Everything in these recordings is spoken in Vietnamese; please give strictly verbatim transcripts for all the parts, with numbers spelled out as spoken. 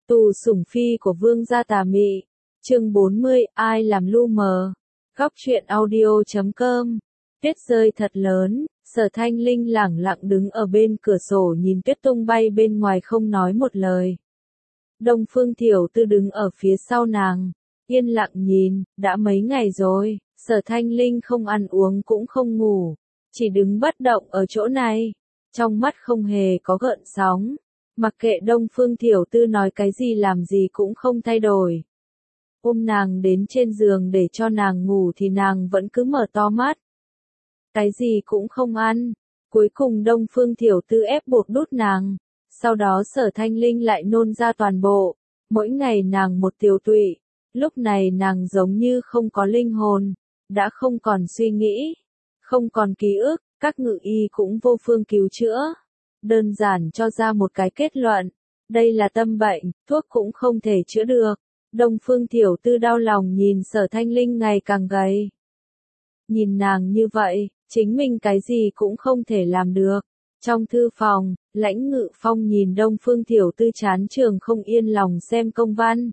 Tù sủng phi của vương gia tà mị. Chương bốn mươi, ai làm lu mờ. Góc truyện audio chấm com. Tuyết rơi thật lớn, Sở Thanh Linh lẳng lặng đứng ở bên cửa sổ nhìn tuyết tung bay bên ngoài không nói một lời. Đông Phương Thiểu Tư đứng ở phía sau nàng, yên lặng nhìn, đã mấy ngày rồi, Sở Thanh Linh không ăn uống cũng không ngủ, chỉ đứng bất động ở chỗ này, trong mắt không hề có gợn sóng, mặc kệ Đông Phương Thiểu Tư nói cái gì làm gì cũng không thay đổi. Ôm nàng đến trên giường để cho nàng ngủ thì nàng vẫn cứ mở to mắt. Cái gì cũng không ăn, cuối cùng Đông Phương Thiểu Tư ép buộc đút nàng, sau đó Sở Thanh Linh lại nôn ra toàn bộ, mỗi ngày nàng một tiểu tụy, lúc này nàng giống như không có linh hồn, đã không còn suy nghĩ, không còn ký ức, các ngự y cũng vô phương cứu chữa, đơn giản cho ra một cái kết luận, đây là tâm bệnh, thuốc cũng không thể chữa được. Đông Phương Thiểu Tư đau lòng nhìn Sở Thanh Linh ngày càng gầy. Nhìn nàng như vậy, chính mình cái gì cũng không thể làm được. Trong thư phòng, Lãnh Ngự Phong nhìn Đông Phương Thiểu Tư chán trường không yên lòng xem công văn.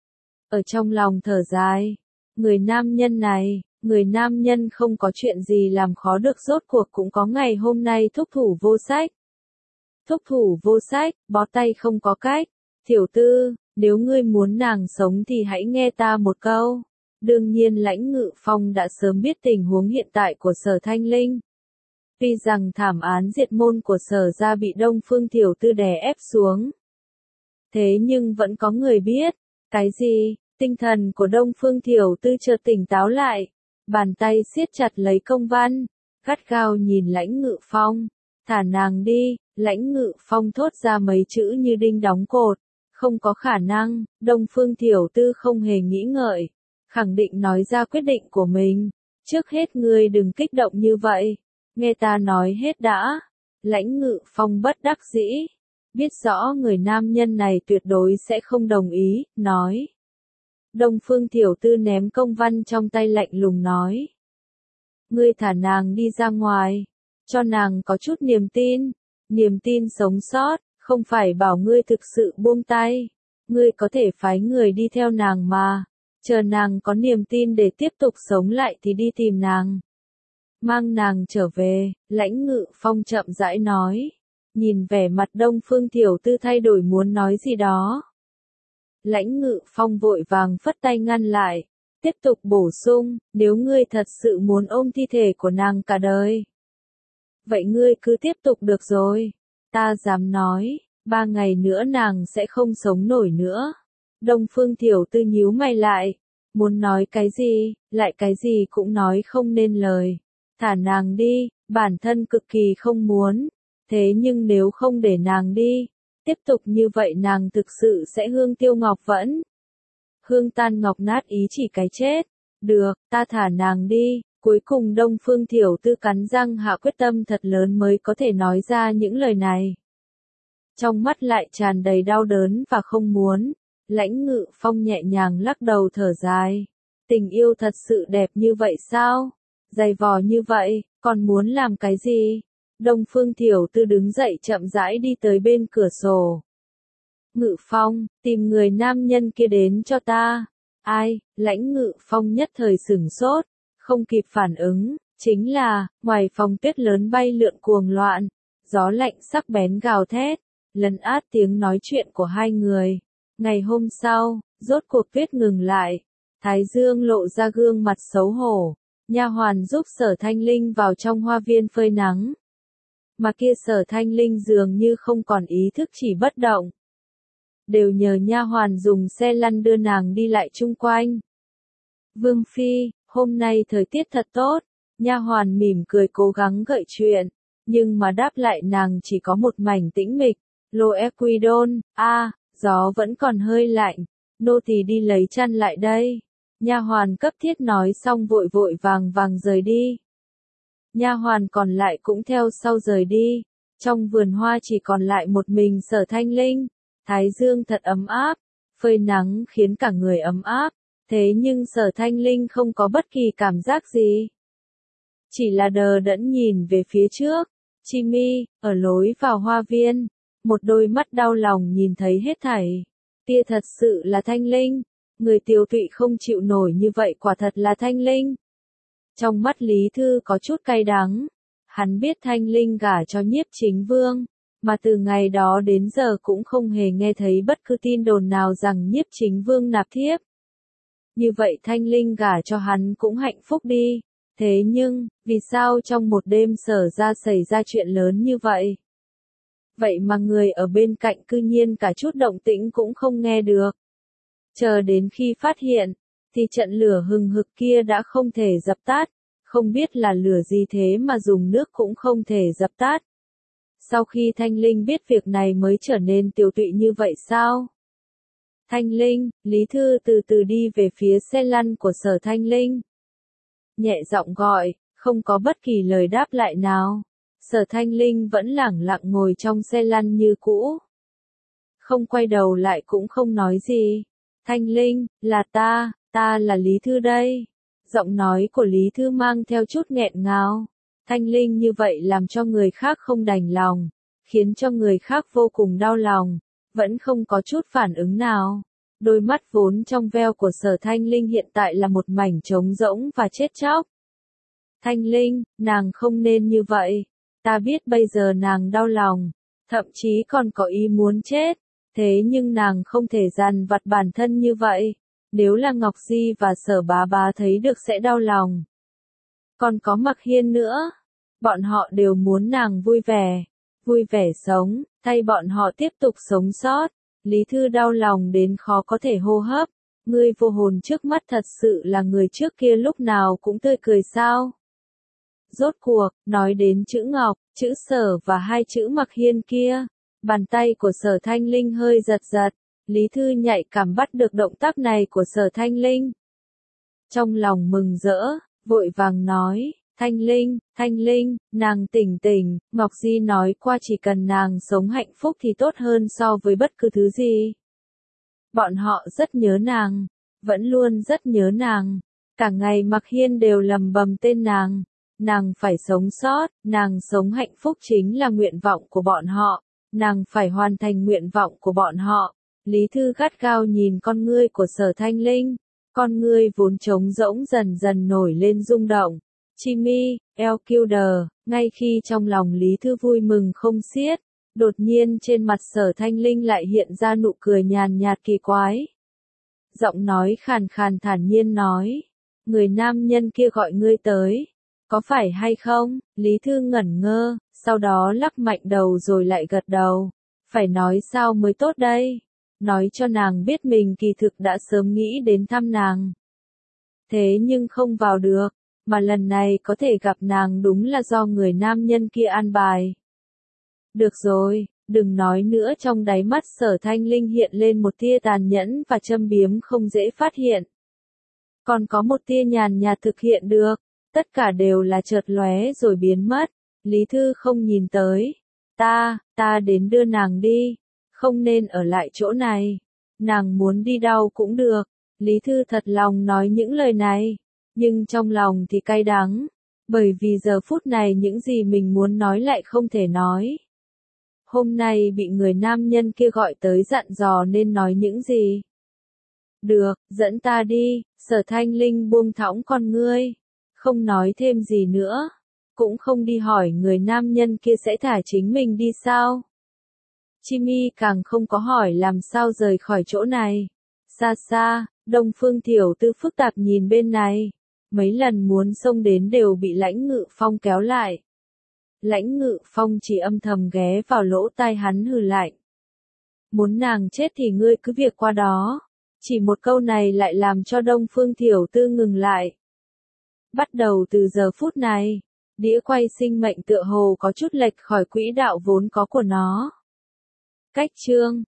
Ở trong lòng thở dài, người nam nhân này, người nam nhân không có chuyện gì làm khó được rốt cuộc cũng có ngày hôm nay thúc thủ vô sách. Thúc thủ vô sách, bó tay không có cách. Thiểu Tư, nếu ngươi muốn nàng sống thì hãy nghe ta một câu. Đương nhiên Lãnh Ngự Phong đã sớm biết tình huống hiện tại của Sở Thanh Linh. Tuy rằng thảm án diệt môn của Sở gia bị Đông Phương Thiểu Tư đè ép xuống. Thế nhưng vẫn có người biết. Cái gì? Tinh thần của Đông Phương Thiểu Tư chợt tỉnh táo lại. Bàn tay siết chặt lấy công văn. Gắt gao nhìn Lãnh Ngự Phong. Thả nàng đi. Lãnh Ngự Phong thốt ra mấy chữ như đinh đóng cột. Không có khả năng. Đông Phương Thiểu Tư không hề nghĩ ngợi. Khẳng định nói ra quyết định của mình. Trước hết ngươi đừng kích động như vậy. Nghe ta nói hết đã. Lãnh Ngự Phong bất đắc dĩ. Biết rõ người nam nhân này tuyệt đối sẽ không đồng ý, nói. Đông Phương Thiểu Tư ném công văn trong tay lạnh lùng nói. Ngươi thả nàng đi ra ngoài. Cho nàng có chút niềm tin. Niềm tin sống sót, không phải bảo ngươi thực sự buông tay. Ngươi có thể phái người đi theo nàng mà. Chờ nàng có niềm tin để tiếp tục sống lại thì đi tìm nàng. Mang nàng trở về, Lãnh Ngự Phong chậm rãi nói. Nhìn vẻ mặt Đông Phương Thiểu Tư thay đổi muốn nói gì đó. Lãnh Ngự Phong vội vàng phất tay ngăn lại. Tiếp tục bổ sung, nếu ngươi thật sự muốn ôm thi thể của nàng cả đời. Vậy ngươi cứ tiếp tục được rồi. Ta dám nói, ba ngày nữa nàng sẽ không sống nổi nữa. Đông Phương Thiểu Tư nhíu mày lại. Muốn nói cái gì, lại cái gì cũng nói không nên lời. Thả nàng đi, bản thân cực kỳ không muốn. Thế nhưng nếu không để nàng đi, tiếp tục như vậy nàng thực sự sẽ hương tiêu ngọc vẫn. Hương tan ngọc nát ý chỉ cái chết. Được, ta thả nàng đi. Cuối cùng Đông Phương Thiểu Tư cắn răng hạ quyết tâm thật lớn mới có thể nói ra những lời này. Trong mắt lại tràn đầy đau đớn và không muốn. Lãnh Ngự Phong nhẹ nhàng lắc đầu thở dài. Tình yêu thật sự đẹp như vậy sao? Dày vò như vậy, còn muốn làm cái gì? Đông Phương Thiểu Tư đứng dậy chậm rãi đi tới bên cửa sổ. Ngự Phong, tìm người nam nhân kia đến cho ta. Ai? Lãnh Ngự Phong nhất thời sửng sốt, không kịp phản ứng, chính là, ngoài phòng tuyết lớn bay lượn cuồng loạn, gió lạnh sắc bén gào thét, lấn át tiếng nói chuyện của hai người. Ngày hôm sau, rốt cuộc tuyết ngừng lại, Thái Dương lộ ra gương mặt xấu hổ, nha hoàn giúp Sở Thanh Linh vào trong hoa viên phơi nắng. Mà kia Sở Thanh Linh dường như không còn ý thức chỉ bất động. Đều nhờ nha hoàn dùng xe lăn đưa nàng đi lại chung quanh. Vương Phi, hôm nay thời tiết thật tốt, nha hoàn mỉm cười cố gắng gợi chuyện, nhưng mà đáp lại nàng chỉ có một mảnh tĩnh mịch. Lô Equidon, a, gió vẫn còn hơi lạnh, nô tỳ đi lấy chăn lại đây. Nha hoàn cấp thiết nói xong vội vội vàng vàng rời đi. Nha hoàn còn lại cũng theo sau rời đi. Trong vườn hoa chỉ còn lại một mình Sở Thanh Linh. Thái Dương thật ấm áp, phơi nắng khiến cả người ấm áp. Thế nhưng Sở Thanh Linh không có bất kỳ cảm giác gì. Chỉ là đờ đẫn nhìn về phía trước. Chimi, ở lối vào hoa viên. Một đôi mắt đau lòng nhìn thấy hết thảy. Tia thật sự là Thanh Linh. Người Tiều Tụy không chịu nổi như vậy quả thật là Thanh Linh. Trong mắt Lý Thư có chút cay đắng. Hắn biết Thanh Linh gả cho Nhiếp Chính Vương, mà từ ngày đó đến giờ cũng không hề nghe thấy bất cứ tin đồn nào rằng Nhiếp Chính Vương nạp thiếp. Như vậy Thanh Linh gả cho hắn cũng hạnh phúc đi. Thế nhưng, vì sao trong một đêm Sở ra xảy ra chuyện lớn như vậy? Vậy mà người ở bên cạnh cư nhiên cả chút động tĩnh cũng không nghe được. Chờ đến khi phát hiện, thì trận lửa hừng hực kia đã không thể dập tắt, không biết là lửa gì thế mà dùng nước cũng không thể dập tắt. Sau khi Thanh Linh biết việc này mới trở nên tiều tụy như vậy sao? Thanh Linh, Lý Thư từ từ đi về phía xe lăn của Sở Thanh Linh. Nhẹ giọng gọi, không có bất kỳ lời đáp lại nào. Sở Thanh Linh vẫn lẳng lặng ngồi trong xe lăn như cũ. Không quay đầu lại cũng không nói gì. Thanh Linh, là ta, ta là Lý Thư đây. Giọng nói của Lý Thư mang theo chút nghẹn ngào. Thanh Linh như vậy làm cho người khác không đành lòng, khiến cho người khác vô cùng đau lòng, vẫn không có chút phản ứng nào. Đôi mắt vốn trong veo của Sở Thanh Linh hiện tại là một mảnh trống rỗng và chết chóc. Thanh Linh, nàng không nên như vậy. Ta biết bây giờ nàng đau lòng, thậm chí còn có ý muốn chết. Thế nhưng nàng không thể dằn vặt bản thân như vậy. Nếu là Ngọc Di và Sở Bá Bá thấy được sẽ đau lòng. Còn có Mặc Hiên nữa. Bọn họ đều muốn nàng vui vẻ. Vui vẻ sống, thay bọn họ tiếp tục sống sót. Lý Thư đau lòng đến khó có thể hô hấp. Ngươi vô hồn trước mắt thật sự là người trước kia lúc nào cũng tươi cười sao? Rốt cuộc, nói đến chữ Ngọc, chữ Sở và hai chữ Mặc Hiên kia. Bàn tay của Sở Thanh Linh hơi giật giật. Lý Thư nhạy cảm bắt được động tác này của Sở Thanh Linh. Trong lòng mừng rỡ, vội vàng nói, Thanh Linh, Thanh Linh, nàng tỉnh tỉnh, Ngọc Di nói qua chỉ cần nàng sống hạnh phúc thì tốt hơn so với bất cứ thứ gì. Bọn họ rất nhớ nàng, vẫn luôn rất nhớ nàng. Cả ngày Mặc Hiên đều lầm bầm tên nàng. Nàng phải sống sót, nàng sống hạnh phúc chính là nguyện vọng của bọn họ. Nàng phải hoàn thành nguyện vọng của bọn họ. Lý Thư gắt gao nhìn con ngươi của Sở Thanh Linh. Con ngươi vốn trống rỗng dần dần nổi lên rung động. Chimmy, Elkilder, ngay khi trong lòng Lý Thư vui mừng không xiết, đột nhiên trên mặt Sở Thanh Linh lại hiện ra nụ cười nhàn nhạt kỳ quái. Giọng nói khàn khàn thản nhiên nói, người nam nhân kia gọi ngươi tới, có phải hay không? Lý Thư ngẩn ngơ, sau đó lắc mạnh đầu rồi lại gật đầu. Phải nói sao mới tốt đây? Nói cho nàng biết mình kỳ thực đã sớm nghĩ đến thăm nàng. Thế nhưng không vào được, mà lần này có thể gặp nàng đúng là do người nam nhân kia an bài. Được rồi, đừng nói nữa. Trong đáy mắt Sở Thanh Linh hiện lên một tia tàn nhẫn và châm biếm không dễ phát hiện. Còn có một tia nhàn nhạt thực hiện được, tất cả đều là chợt lóe rồi biến mất. Lý Thư không nhìn tới. Ta, ta đến đưa nàng đi. Không nên ở lại chỗ này. Nàng muốn đi đâu cũng được. Lý Thư thật lòng nói những lời này. Nhưng trong lòng thì cay đắng. Bởi vì giờ phút này những gì mình muốn nói lại không thể nói. Hôm nay bị người nam nhân kia gọi tới dặn dò nên nói những gì. Được, dẫn ta đi. Sở Thanh Linh buông thõng con ngươi. Không nói thêm gì nữa. Cũng không đi hỏi người nam nhân kia sẽ thả chính mình đi sao. Chimmy càng không có hỏi làm sao rời khỏi chỗ này. Xa xa, Đông Phương Tiểu Tư phức tạp nhìn bên này. Mấy lần muốn xông đến đều bị Lãnh Ngự Phong kéo lại. Lãnh Ngự Phong chỉ âm thầm ghé vào lỗ tai hắn hừ lạnh. Muốn nàng chết thì ngươi cứ việc qua đó. Chỉ một câu này lại làm cho Đông Phương Tiểu Tư ngừng lại. Bắt đầu từ giờ phút này, đĩa quay sinh mệnh tựa hồ có chút lệch khỏi quỹ đạo vốn có của nó. Cách chương